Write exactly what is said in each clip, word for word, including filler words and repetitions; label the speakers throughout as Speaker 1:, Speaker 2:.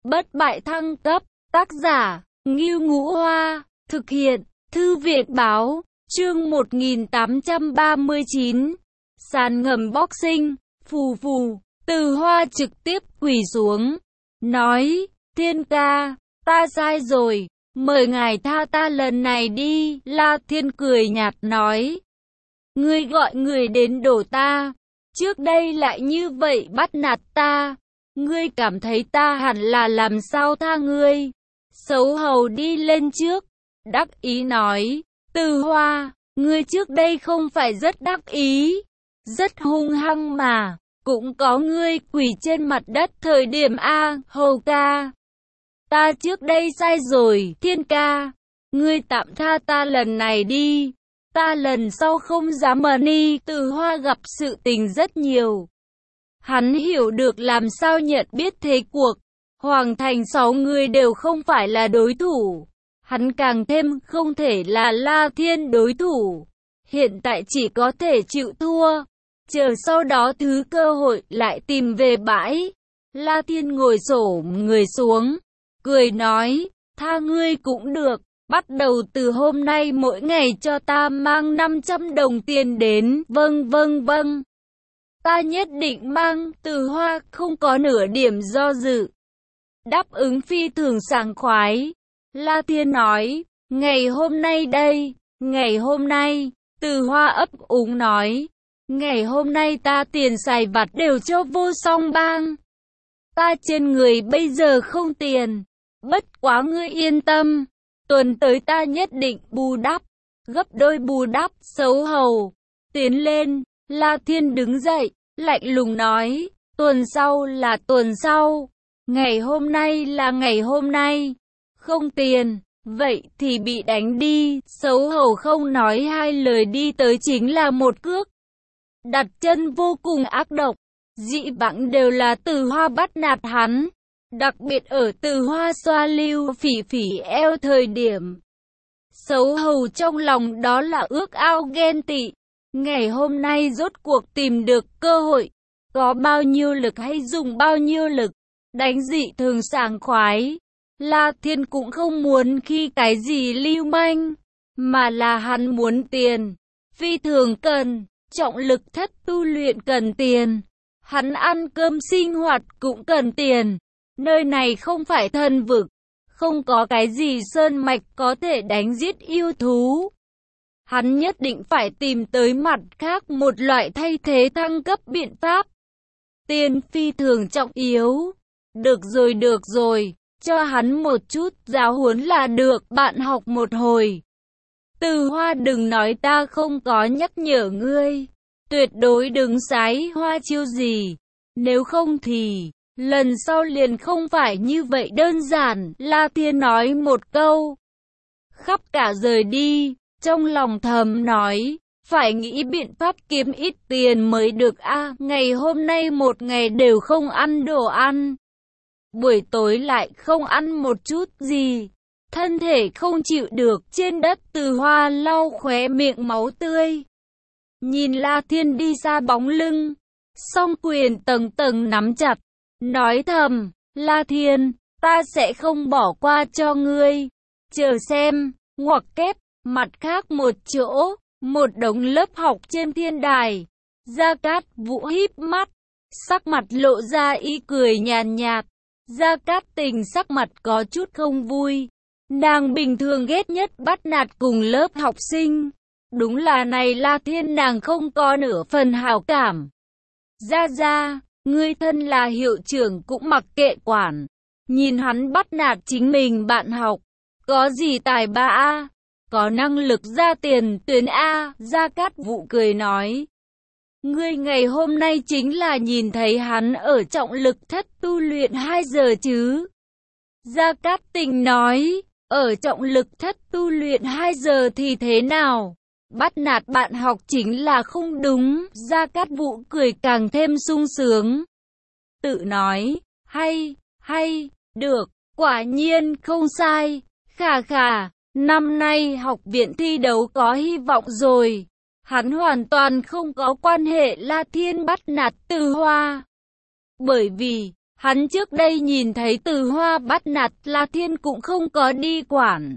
Speaker 1: bất bại thăng cấp, tác giả, Ngưu Ngũ Hoa, thực hiện, Thư viện Báo, chương một nghìn tám trăm ba mươi chín, sàn ngầm boxing, phù phù, Từ Hoa trực tiếp quỳ xuống, nói, Thiên ca, ta sai rồi, mời ngài tha ta lần này đi. La Thiên cười nhạt nói, ngươi gọi người đến đổ ta, trước đây lại như vậy bắt nạt ta, ngươi cảm thấy ta hẳn là làm sao tha ngươi? Xấu hầu đi lên trước, đắc ý nói, Từ Hoa, ngươi trước đây không phải rất đắc ý, rất hung hăng mà, cũng có ngươi quỳ trên mặt đất thời điểm A, hầu ca. Ta trước đây sai rồi, Thiên ca, ngươi tạm tha ta lần này đi, ta lần sau không dám mờ ni. Từ Hoa gặp sự tình rất nhiều, hắn hiểu được làm sao nhận biết thế cuộc, Hoàng thành sáu người đều không phải là đối thủ, hắn càng thêm không thể là La Thiên đối thủ, hiện tại chỉ có thể chịu thua, chờ sau đó thứ cơ hội lại tìm về bãi. La Thiên ngồi xổm người xuống, cười nói, tha ngươi cũng được, bắt đầu từ hôm nay mỗi ngày cho ta mang năm trăm đồng tiền đến. Vâng vâng vâng, ta nhất định mang. Từ Hoa không có nửa điểm do dự, đáp ứng phi thường sảng khoái. La Thiên nói, ngày hôm nay đây, ngày hôm nay. Từ Hoa ấp úng nói, ngày hôm nay ta tiền xài vặt đều cho vô song bang, ta trên người bây giờ không tiền, bất quá ngươi yên tâm, tuần tới ta nhất định bù đắp, gấp đôi bù đắp. Xấu hầu, tiến lên. La Thiên đứng dậy, lạnh lùng nói, tuần sau là tuần sau, ngày hôm nay là ngày hôm nay, không tiền, vậy thì bị đánh đi. Xấu hầu không nói hai lời đi tới chính là một cước, đặt chân vô cùng ác độc, dị vãng đều là Từ Hoa bắt nạt hắn, đặc biệt ở Từ Hoa xoa lưu phỉ phỉ eo thời điểm, xấu hầu trong lòng đó là ước ao ghen tị. Ngày hôm nay rốt cuộc tìm được cơ hội, có bao nhiêu lực hay dùng bao nhiêu lực, đánh dị thường sảng khoái. La Thiên cũng không muốn khi cái gì lưu manh, mà là hắn muốn tiền, phi thường cần, trọng lực thất tu luyện cần tiền, hắn ăn cơm sinh hoạt cũng cần tiền. Nơi này không phải thần vực, không có cái gì sơn mạch có thể đánh giết yêu thú. Hắn nhất định phải tìm tới mặt khác một loại thay thế thăng cấp biện pháp. Tiền phi thường trọng yếu. Được rồi được rồi, cho hắn một chút giáo huấn là được, bạn học một hồi. Từ Hoa đừng nói ta không có nhắc nhở ngươi, tuyệt đối đừng sái hoa chiêu gì, nếu không thì lần sau liền không phải như vậy đơn giản. La Thiên nói một câu, khắp cả rời đi, trong lòng thầm nói, phải nghĩ biện pháp kiếm ít tiền mới được a. Ngày hôm nay một ngày đều không ăn đồ ăn, buổi tối lại không ăn một chút gì, thân thể không chịu được. Trên đất Từ Hoa lau khóe miệng máu tươi, nhìn La Thiên đi xa bóng lưng, song quyền tầng tầng nắm chặt, nói thầm, La Thiên, ta sẽ không bỏ qua cho ngươi, chờ xem. Ngoặc kép, mặt khác một chỗ, một đống lớp học trên thiên đài, Gia Cát Vũ híp mắt, sắc mặt lộ ra ý cười nhàn nhạt. Gia Cát Tình sắc mặt có chút không vui, nàng bình thường ghét nhất bắt nạt cùng lớp học sinh, đúng là này La Thiên nàng không có nửa phần hảo cảm. Gia Gia, ngươi thân là hiệu trưởng cũng mặc kệ quản, nhìn hắn bắt nạt chính mình bạn học, có gì tài ba a, có năng lực ra tiền tuyến a. Gia Cát Vũ cười nói, ngươi ngày hôm nay chính là nhìn thấy hắn ở trọng lực thất tu luyện hai giờ chứ? Gia Cát Tình nói, ở trọng lực thất tu luyện hai giờ thì thế nào? Bắt nạt bạn học chính là không đúng. Gia Cát Vũ cười càng thêm sung sướng, tự nói, hay, hay, được, quả nhiên không sai, khà khà, năm nay học viện thi đấu có hy vọng rồi. Hắn hoàn toàn không có quan hệ La Thiên bắt nạt Từ Hoa, bởi vì Hắn trước đây nhìn thấy Từ Hoa bắt nạt La Thiên cũng không có đi quản.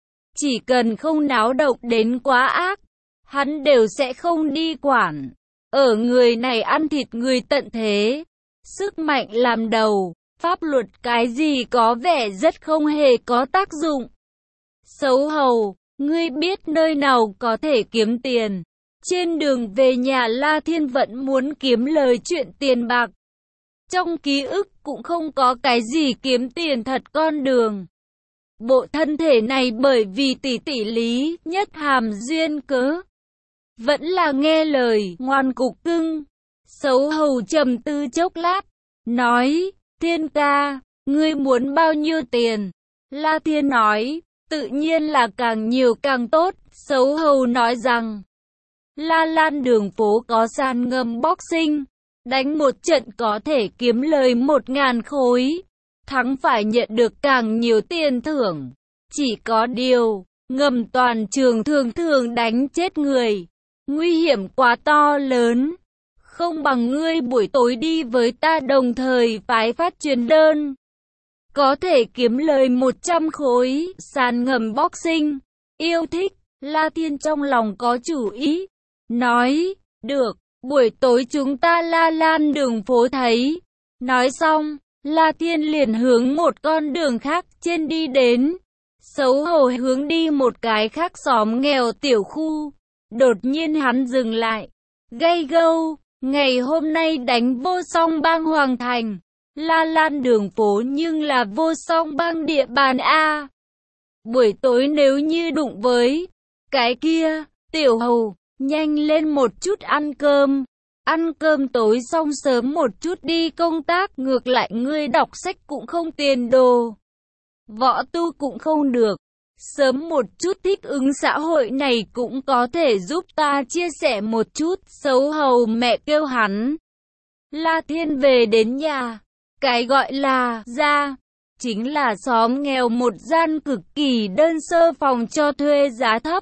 Speaker 1: Chỉ cần không náo động đến quá ác, hắn đều sẽ không đi quản. Ở người này ăn thịt người tận thế, sức mạnh làm đầu, pháp luật cái gì có vẻ rất không hề có tác dụng. Xấu hầu, ngươi biết nơi nào có thể kiếm tiền. Trên đường về nhà La Thiên vẫn muốn kiếm lời chuyện tiền bạc. Trong ký ức cũng không có cái gì kiếm tiền thật con đường. Bộ thân thể này bởi vì tỷ tỷ Lý Nhất Hàm duyên cớ, vẫn là nghe lời, ngoan cục cưng. Xấu hầu trầm tư chốc lát, nói, Thiên ca, ngươi muốn bao nhiêu tiền? La Thiên nói, tự nhiên là càng nhiều càng tốt. Xấu hầu nói rằng, La Lan đường phố có sàn ngầm boxing, đánh một trận có thể kiếm lời một ngàn khối, thắng phải nhận được càng nhiều tiền thưởng. Chỉ có điều, ngầm toàn trường thường thường đánh chết người, nguy hiểm quá to lớn. Không bằng ngươi buổi tối đi với ta đồng thời phái phát truyền đơn, có thể kiếm lời một trăm khối. Sàn ngầm boxing, yêu thích. La Thiên trong lòng có chủ ý, nói, được, buổi tối chúng ta La Lan đường phố thấy. Nói xong, La Thiên liền hướng một con đường khác trên đi đến. Xấu hổ hướng đi một cái khác xóm nghèo tiểu khu. Đột nhiên hắn dừng lại, gay gâu, ngày hôm nay đánh vô song bang Hoàng Thành. La Lan đường phố nhưng là vô song bang địa bàn A. Buổi tối nếu như đụng với cái kia, tiểu hầu, nhanh lên một chút ăn cơm. Ăn cơm tối xong sớm một chút đi công tác, ngược lại ngươi đọc sách cũng không tiền đồ, võ tu cũng không được. Sớm một chút thích ứng xã hội này cũng có thể giúp ta chia sẻ một chút. Xấu hầu mẹ kêu hắn. La Thiên về đến nhà. Cái gọi là gia, chính là xóm nghèo, một gian cực kỳ đơn sơ phòng cho thuê giá thấp.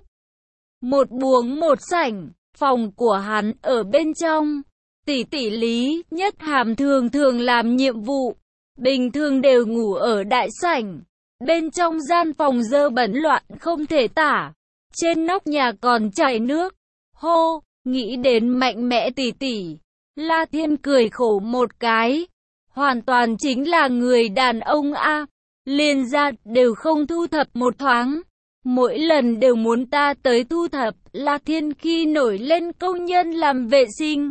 Speaker 1: Một buồng một sảnh, phòng của hắn ở bên trong. Tỷ tỷ Lý Nhất Hàm thường thường làm nhiệm vụ, bình thường đều ngủ ở đại sảnh. Bên trong gian phòng dơ bẩn loạn không thể tả. Trên nóc nhà còn chảy nước. Hô, nghĩ đến mạnh mẽ tỷ tỷ, La Thiên cười khổ một cái. Hoàn toàn chính là người đàn ông a, liền ra đều không thu thập một thoáng. Mỗi lần đều muốn ta tới thu thập. La Thiên khi nổi lên công nhân làm vệ sinh,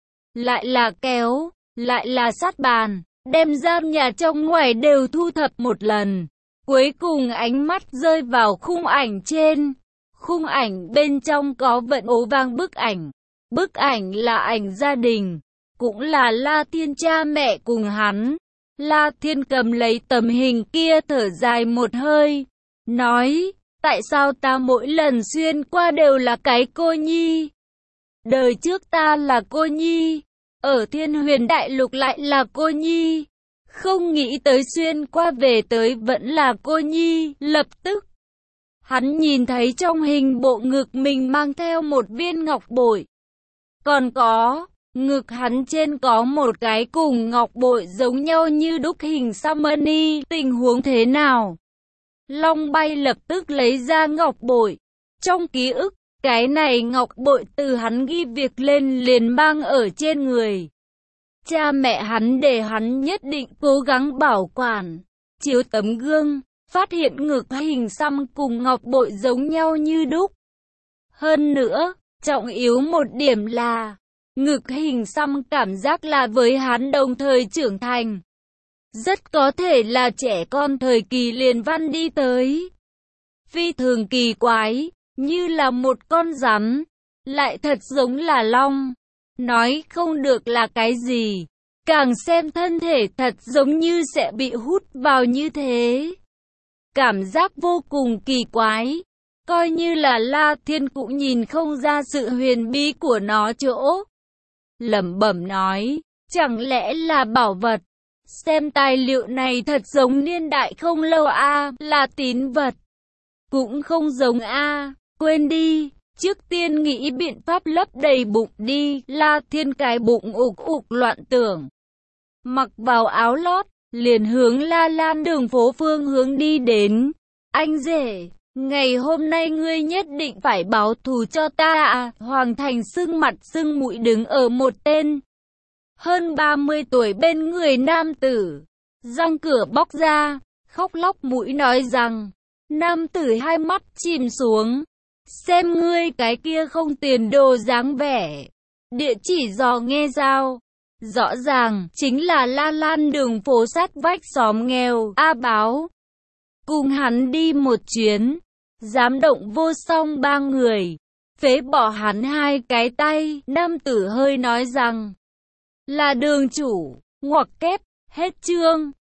Speaker 1: lại là kéo, lại là sát bàn, đem gian nhà trong ngoài đều thu thập một lần. Cuối cùng ánh mắt rơi vào khung ảnh trên. Khung ảnh bên trong có vận ố vang bức ảnh. Bức ảnh là ảnh gia đình, cũng là La Thiên cha mẹ cùng hắn. La Thiên cầm lấy tấm hình kia thở dài một hơi, nói, tại sao ta mỗi lần xuyên qua đều là cái cô nhi? Đời trước ta là cô nhi, ở Thiên Huyền Đại Lục lại là cô nhi. Không nghĩ tới xuyên qua về tới vẫn là cô nhi. Lập tức, hắn nhìn thấy trong hình bộ ngực mình mang theo một viên ngọc bội. Còn có, ngực hắn trên có một cái cùng ngọc bội giống nhau như đúc hình Samani. Tình huống thế nào? Long Bay lập tức lấy ra ngọc bội. Trong ký ức, cái này ngọc bội từ hắn ghi việc lên liền mang ở trên người. Cha mẹ hắn để hắn nhất định cố gắng bảo quản. Chiếu tấm gương, phát hiện ngực hình xăm cùng ngọc bội giống nhau như đúc. Hơn nữa, trọng yếu một điểm là, ngực hình xăm cảm giác là với hắn đồng thời trưởng thành. Rất có thể là trẻ con thời kỳ liền văn đi tới. Phi thường kỳ quái, như là một con rắn, lại thật giống là long. Nói không được là cái gì, càng xem thân thể thật giống như sẽ bị hút vào như thế. Cảm giác vô cùng kỳ quái, coi như là La Thiên cũng nhìn không ra sự huyền bí của nó chỗ. Lẩm bẩm nói, chẳng lẽ là bảo vật? Xem tài liệu này thật giống niên đại không lâu a, là tín vật. Cũng không giống a, quên đi. Trước tiên nghĩ biện pháp lấp đầy bụng đi. La Thiên cái bụng ục ục loạn tưởng. mặc vào áo lót, liền hướng La Lan đường phố phương hướng đi đến. Anh rể, ngày hôm nay ngươi nhất định phải báo thù cho ta à? Hoàng Thành sưng mặt sưng mũi đứng ở một tên hơn ba mươi tuổi bên người nam tử, răng cửa bóc ra, khóc lóc mũi nói rằng, nam tử hai mắt chìm xuống, xem ngươi cái kia không tiền đồ dáng vẻ, địa chỉ dò nghe sao? Rõ ràng, chính là La Lan đường phố sát vách xóm nghèo, A Báo. Cùng hắn đi một chuyến, dám động vô song ba người, phế bỏ hắn hai cái tay, nam tử hơi nói rằng, là đường chủ, ngoặc kép, hết chương.